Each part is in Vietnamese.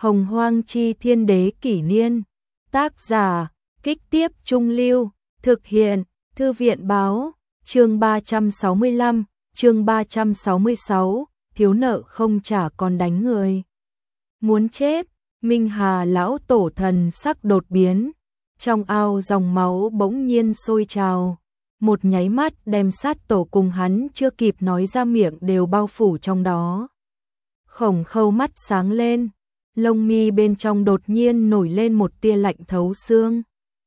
Hồng Hoang Chi Thiên Đế Kỷ Niên. Tác giả, Kích Tiếp Trung Lưu. Thực hiện, Thư viện Báo. Chương 365, chương 366, thiếu nợ không trả còn đánh người. Muốn chết, Minh Hà lão tổ thần sắc đột biến. Trong ao dòng máu bỗng nhiên sôi trào. Một nháy mắt đem sát tổ cùng hắn chưa kịp nói ra miệng đều bao phủ trong đó. Khổng Khâu mắt sáng lên, lông mi bên trong đột nhiên nổi lên một tia lạnh thấu xương.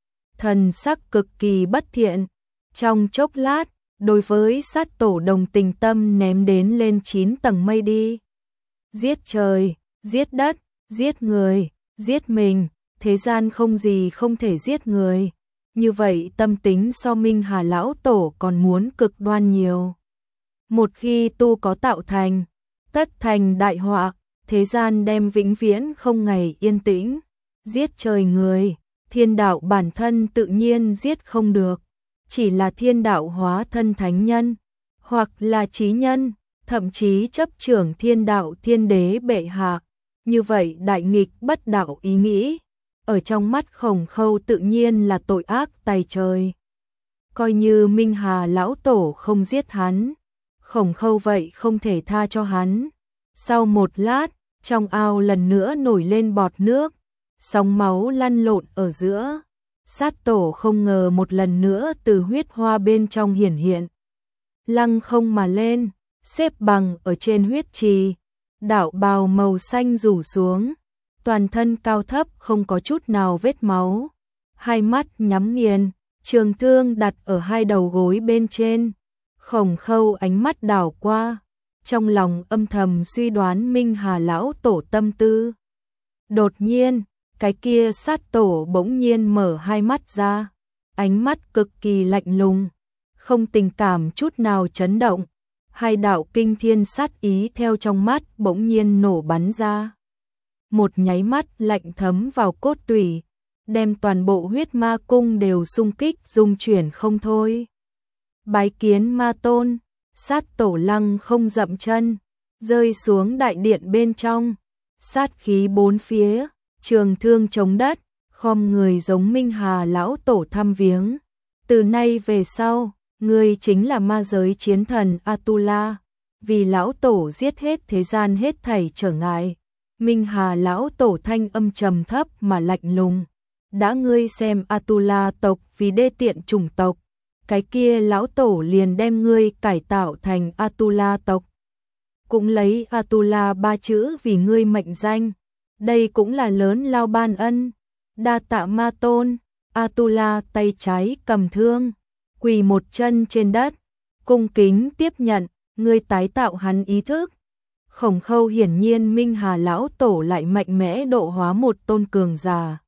Thần sắc cực kỳ bất thiện, trong chốc lát, đối với sát tổ đồng tình tâm ném đến lên 9 tầng mây đi. Giết trời, giết đất, giết người, giết mình, thế gian không gì không thể giết người. Như vậy tâm tính so Minh Hà lão tổ còn muốn cực đoan nhiều. Một khi tu có tạo thành, tất thành đại họa, thế gian đem vĩnh viễn không ngày yên tĩnh. Giết trời người, thiên đạo bản thân tự nhiên giết không được. Chỉ là thiên đạo hóa thân thánh nhân, hoặc là chí nhân, thậm chí chấp trưởng thiên đạo thiên đế bệ hạ. Như vậy đại nghịch bất đạo ý nghĩ, ở trong mắt Khổng Khâu tự nhiên là tội ác tày trời. Coi như Minh Hà lão tổ không giết hắn, Khổng Khâu vậy không thể tha cho hắn. Sau một lát, trong ao lần nữa nổi lên bọt nước, sóng máu lăn lộn ở giữa. Sát tổ không ngờ một lần nữa từ huyết hoa bên trong hiển hiện. Lăng không mà lên, xếp bằng ở trên huyết trì, đạo bào màu xanh rủ xuống, toàn thân cao thấp không có chút nào vết máu. Hai mắt nhắm nghiền, trường thương đặt ở hai đầu gối bên trên. Khổng Khâu ánh mắt đảo qua, trong lòng âm thầm suy đoán Minh Hà lão tổ tâm tư. Đột nhiên, cái kia sát tổ bỗng nhiên mở hai mắt ra, ánh mắt cực kỳ lạnh lùng, không tình cảm chút nào chấn động. Hai đạo kinh thiên sát ý theo trong mắt bỗng nhiên nổ bắn ra. Một nháy mắt lạnh thấm vào cốt tủy, đem toàn bộ huyết ma cung đều xung kích rung chuyển không thôi. Bái kiến ma tôn, sát tổ lăng không dậm chân, rơi xuống đại điện bên trong, sát khí bốn phía, trường thương chống đất, khom người giống Minh Hà lão tổ thăm viếng. Từ nay về sau, ngươi chính là ma giới chiến thần Atula, vì lão tổ giết hết thế gian hết thảy trở ngại. Minh Hà lão tổ thanh âm trầm thấp mà lạnh lùng. Đã ngươi xem Atula tộc vì đê tiện chủng tộc, cái kia lão tổ liền đem ngươi cải tạo thành Atula tộc. Cũng lấy Atula ba chữ vì ngươi mệnh danh. Đây cũng là lớn lao ban ân. Đa tạ ma tôn. Atula tay trái cầm thương, quỳ một chân trên đất, cung kính tiếp nhận, ngươi tái tạo hắn ý thức. Khổng Khâu hiển nhiên Minh Hà lão tổ lại mạnh mẽ độ hóa một tôn cường giả.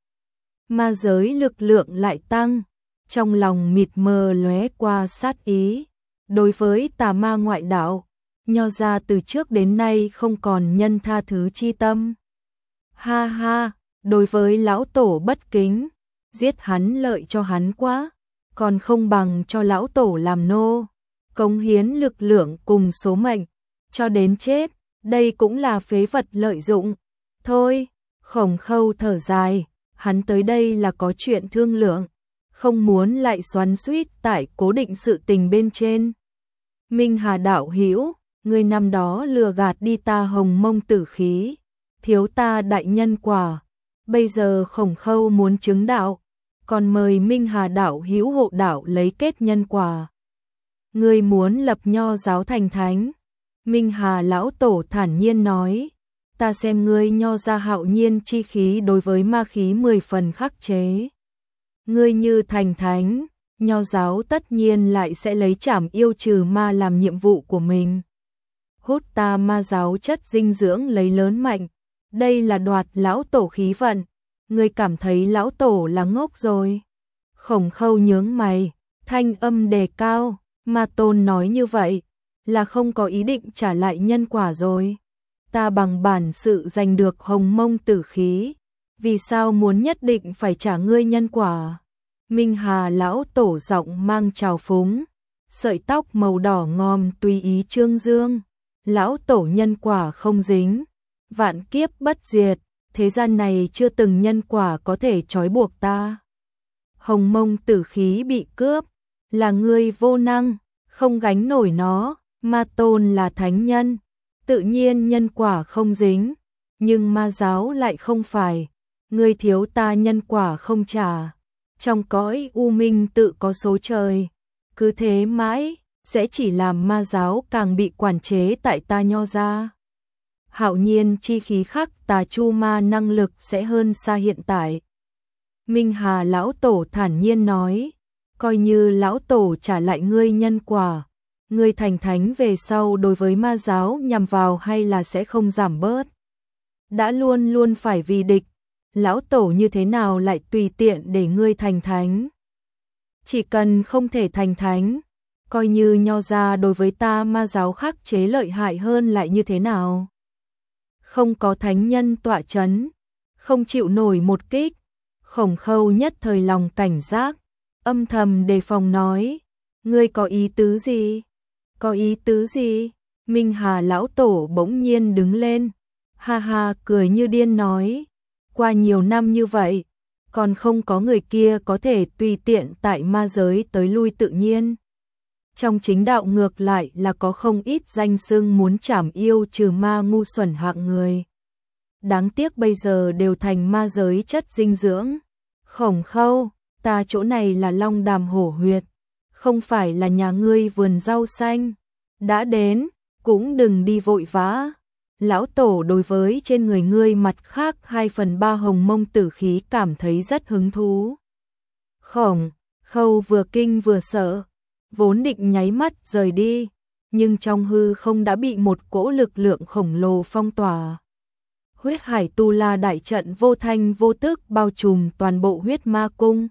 Ma giới lực lượng lại tăng, trong lòng mịt mờ lóe qua sát ý. Đối với tà ma ngoại đạo, Nho gia từ trước đến nay không còn nhân tha thứ chi tâm. Ha ha, đối với lão tổ bất kính, giết hắn lợi cho hắn quá, còn không bằng cho lão tổ làm nô, cống hiến lực lượng cùng số mệnh, cho đến chết, đây cũng là phế vật lợi dụng. Thôi, Khổng Khâu thở dài, hắn tới đây là có chuyện thương lượng, không muốn lại xoắn xuýt tại cố định sự tình bên trên. Minh Hà đạo hữu, ngươi năm đó lừa gạt đi ta hồng mông tử khí, thiếu ta đại nhân quả, bây giờ Khổng Khâu muốn chứng đạo, còn mời Minh Hà đạo hữu hộ đạo lấy kết nhân quả. Ngươi muốn lập Nho giáo thành thánh. Minh Hà lão tổ thản nhiên nói, ta xem ngươi Nho gia hạo nhiên chi khí đối với ma khí 10 phần khắc chế. Ngươi như thành thánh, Nho giáo tất nhiên lại sẽ lấy trảm yêu trừ ma làm nhiệm vụ của mình. Hút ta ma giáo chất dinh dưỡng lấy lớn mạnh, đây là đoạt lão tổ khí vận, ngươi cảm thấy lão tổ là ngốc rồi. Khổng Khâu nhướng mày, thanh âm đề cao, ma tôn nói như vậy, là không có ý định trả lại nhân quả rồi. Ta bằng bản sự giành được hồng mông tử khí, vì sao muốn nhất định phải trả ngươi nhân quả? Minh Hà lão tổ giọng mang trào phúng, sợi tóc màu đỏ ngòm tùy ý trương dương. Lão tổ nhân quả không dính, vạn kiếp bất diệt, thế gian này chưa từng nhân quả có thể trói buộc ta. Hồng mông tử khí bị cướp, là ngươi vô năng, không gánh nổi nó, Ma Tôn là thánh nhân, tự nhiên nhân quả không dính, nhưng ma giáo lại không phải, ngươi thiếu ta nhân quả không trả. Trong cõi u minh tự có số trời, cứ thế mãi, sẽ chỉ làm ma giáo càng bị quản chế tại ta Nho gia. Hạo nhiên chi khí khắc tà chu ma năng lực sẽ hơn xa hiện tại. Minh Hà lão tổ thản nhiên nói, coi như lão tổ trả lại ngươi nhân quả, ngươi thành thánh về sau đối với ma giáo nhằm vào hay là sẽ không giảm bớt. Đã luôn luôn phải vì địch, lão tổ như thế nào lại tùy tiện để ngươi thành thánh. Chỉ cần không thể thành thánh, coi như Nho gia đối với ta ma giáo khắc chế lợi hại hơn lại như thế nào. Không có thánh nhân tọa chấn, không chịu nổi một kích. Khổng Khâu nhất thời lòng cảnh giác, âm thầm đề phòng nói, ngươi có ý tứ gì? Có ý tứ gì? Minh Hà lão tổ bỗng nhiên đứng lên, ha ha cười như điên nói, qua nhiều năm như vậy, còn không có người kia có thể tùy tiện tại ma giới tới lui tự nhiên. Trong chính đạo ngược lại là có không ít danh xưng muốn trảm yêu trừ ma ngu xuẩn hạng người. Đáng tiếc bây giờ đều thành ma giới chất dinh dưỡng. Khổng Khâu, ta chỗ này là Long Đàm Hổ Huyệt, không phải là nhà ngươi vườn rau xanh. Đã đến, cũng đừng đi vội vã. Lão tổ đối với trên người ngươi mặt khác 2/3 hồng mông tử khí cảm thấy rất hứng thú. Khổng Khâu vừa kinh vừa sợ, vốn định nháy mắt rời đi, nhưng trong hư không đã bị một cỗ lực lượng khổng lồ phong tỏa. Huyết hải tu la đại trận vô thanh vô tức bao trùm toàn bộ huyết ma cung.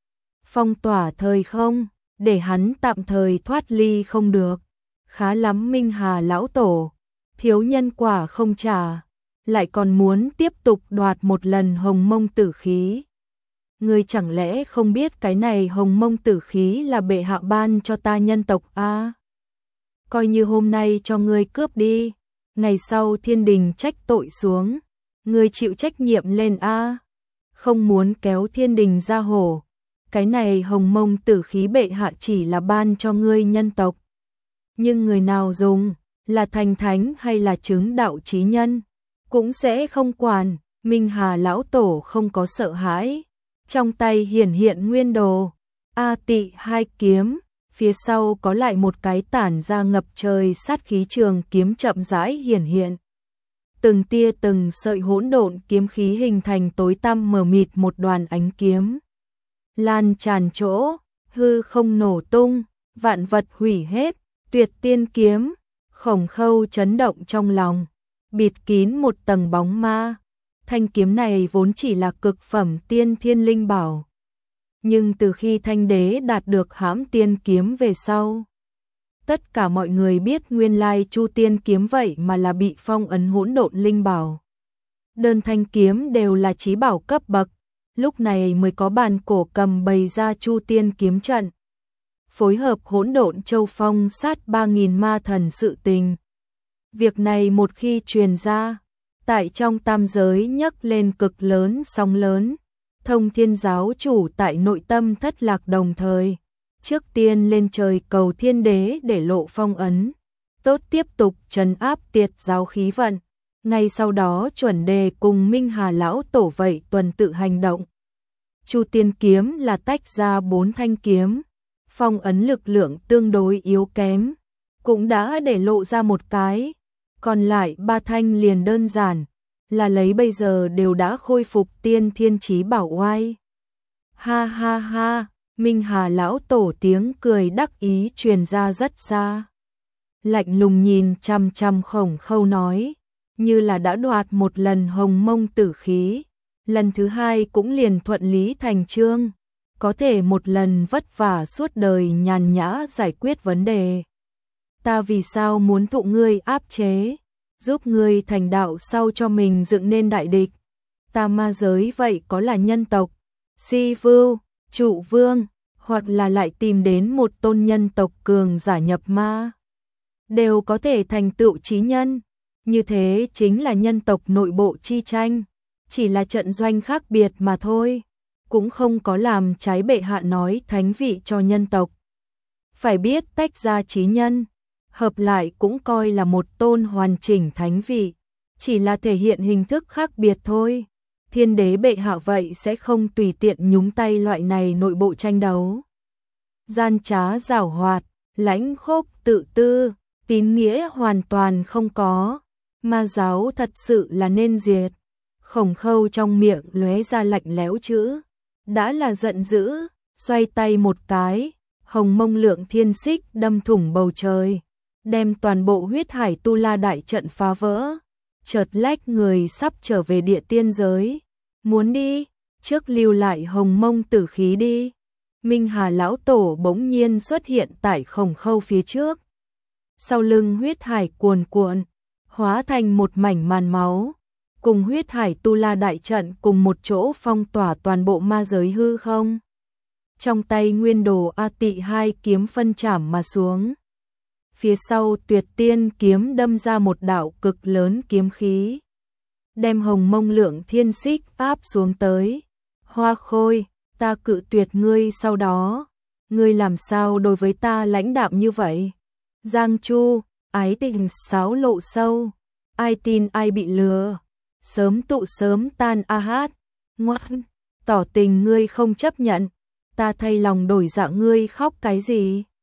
Phong tỏa thời không, để hắn tạm thời thoát ly không được. Khá lắm Minh Hà lão tổ, thiếu nhân quả không trả, lại còn muốn tiếp tục đoạt một lần hồng mông tử khí. Ngươi chẳng lẽ không biết cái này hồng mông tử khí là bệ hạ ban cho ta nhân tộc a? Coi như hôm nay cho ngươi cướp đi, ngày sau thiên đình trách tội xuống, ngươi chịu trách nhiệm lên a. Không muốn kéo thiên đình ra hổ, cái này hồng mông tử khí bệ hạ chỉ là ban cho ngươi nhân tộc. Nhưng người nào dùng, là thành thánh hay là chứng đạo chí nhân, cũng sẽ không quản. Minh Hà lão tổ không có sợ hãi, trong tay hiển hiện nguyên đồ, A Tị 2 kiếm, phía sau có lại một cái tản ra ngập trời sát khí trường kiếm chậm rãi hiển hiện. Từng tia từng sợi hỗn độn kiếm khí hình thành tối tăm mờ mịt một đoàn ánh kiếm. Lan tràn chỗ, hư không nổ tung, vạn vật hủy hết, tuyệt tiên kiếm. Khổng Khâu chấn động trong lòng, bịt kín một tầng bóng ma. Thanh kiếm này vốn chỉ là cực phẩm tiên thiên linh bảo. Nhưng từ khi Thanh đế đạt được hãm tiên kiếm về sau, tất cả mọi người biết nguyên lai Chu tiên kiếm vậy mà là bị phong ấn hỗn độn linh bảo. Đơn thanh kiếm đều là chí bảo cấp bậc, lúc này mới có bàn cổ cầm bày ra Chu tiên kiếm trận. Phối hợp hỗn độn châu phong sát 3000 ma thần sự tình. Việc này một khi truyền ra, tại trong tam giới nhấc lên cực lớn sóng lớn. Thông Thiên giáo chủ tại nội tâm thất lạc đồng thời, trước tiên lên trời cầu Thiên đế để lộ phong ấn, tốt tiếp tục trấn áp tiệt giáo khí vận. Ngay sau đó chuẩn đề cùng Minh Hà lão tổ vậy tuần tự hành động. Chu tiên kiếm là tách ra 4 thanh kiếm, phong ấn lực lượng tương đối yếu kém, cũng đã để lộ ra một cái, còn lại 3 thanh liền đơn giản, là lấy bây giờ đều đã khôi phục tiên thiên chí bảo oai. Ha ha ha, Minh Hà lão tổ tiếng cười đắc ý truyền ra rất xa. Lạnh lùng nhìn chằm chằm Khổng Khâu nói, như là đã đoạt một lần hồng mông tử khí, lần thứ hai cũng liền thuận lý thành chương, có thể một lần vất vả suốt đời nhàn nhã giải quyết vấn đề. Ta vì sao muốn thụ ngươi áp chế, giúp ngươi thành đạo sau cho mình dựng nên đại địch. Ta ma giới vậy có là nhân tộc, Si Vưu, Trụ Vương, hoặc là lại tìm đến một tôn nhân tộc cường giả nhập ma, đều có thể thành tựu chí nhân. Như thế chính là nhân tộc nội bộ chi tranh, chỉ là trận doanh khác biệt mà thôi, cũng không có làm trái bệ hạ nói thánh vị cho nhân tộc. Phải biết tách ra chí nhân, hợp lại cũng coi là một tôn hoàn chỉnh thánh vị, chỉ là thể hiện hình thức khác biệt thôi. Thiên đế bệ hạ vậy sẽ không tùy tiện nhúng tay loại này nội bộ tranh đấu. Gian trá giảo hoạt, lãnh khốc tự tư, tín nghĩa hoàn toàn không có, ma giáo thật sự là nên diệt. Khổng Khâu trong miệng lóe ra lạnh lẽo chữ, đã là giận dữ, xoay tay một cái, hồng mông lượng thiên xích đâm thủng bầu trời, đem toàn bộ huyết hải tu la đại trận phá vỡ, chợt lách người sắp trở về địa tiên giới. Muốn đi, trước lưu lại hồng mông tử khí đi. Minh Hà lão tổ bỗng nhiên xuất hiện tại Khổng Khâu phía trước. Sau lưng huyết hải cuồn cuộn, hóa thành một mảnh màn máu, cùng huyết hải tu la đại trận cùng một chỗ phong tỏa toàn bộ ma giới hư không. Trong tay nguyên đồ A Tị hai kiếm phân chảm mà xuống. Phía sau Tuyệt Tiên kiếm đâm ra một đạo cực lớn kiếm khí, đem hồng mông lượng thiên xích áp xuống tới. Hoa Khôi, ta cự tuyệt ngươi, sau đó ngươi làm sao đối với ta lãnh đạm như vậy? Giang Chu, ái tình sáo lộ sâu, ai tin ai bị lừa, sớm tụ sớm tan a hát. Ngoan, tỏ tình ngươi không chấp nhận, ta thay lòng đổi dạ, ngươi khóc cái gì?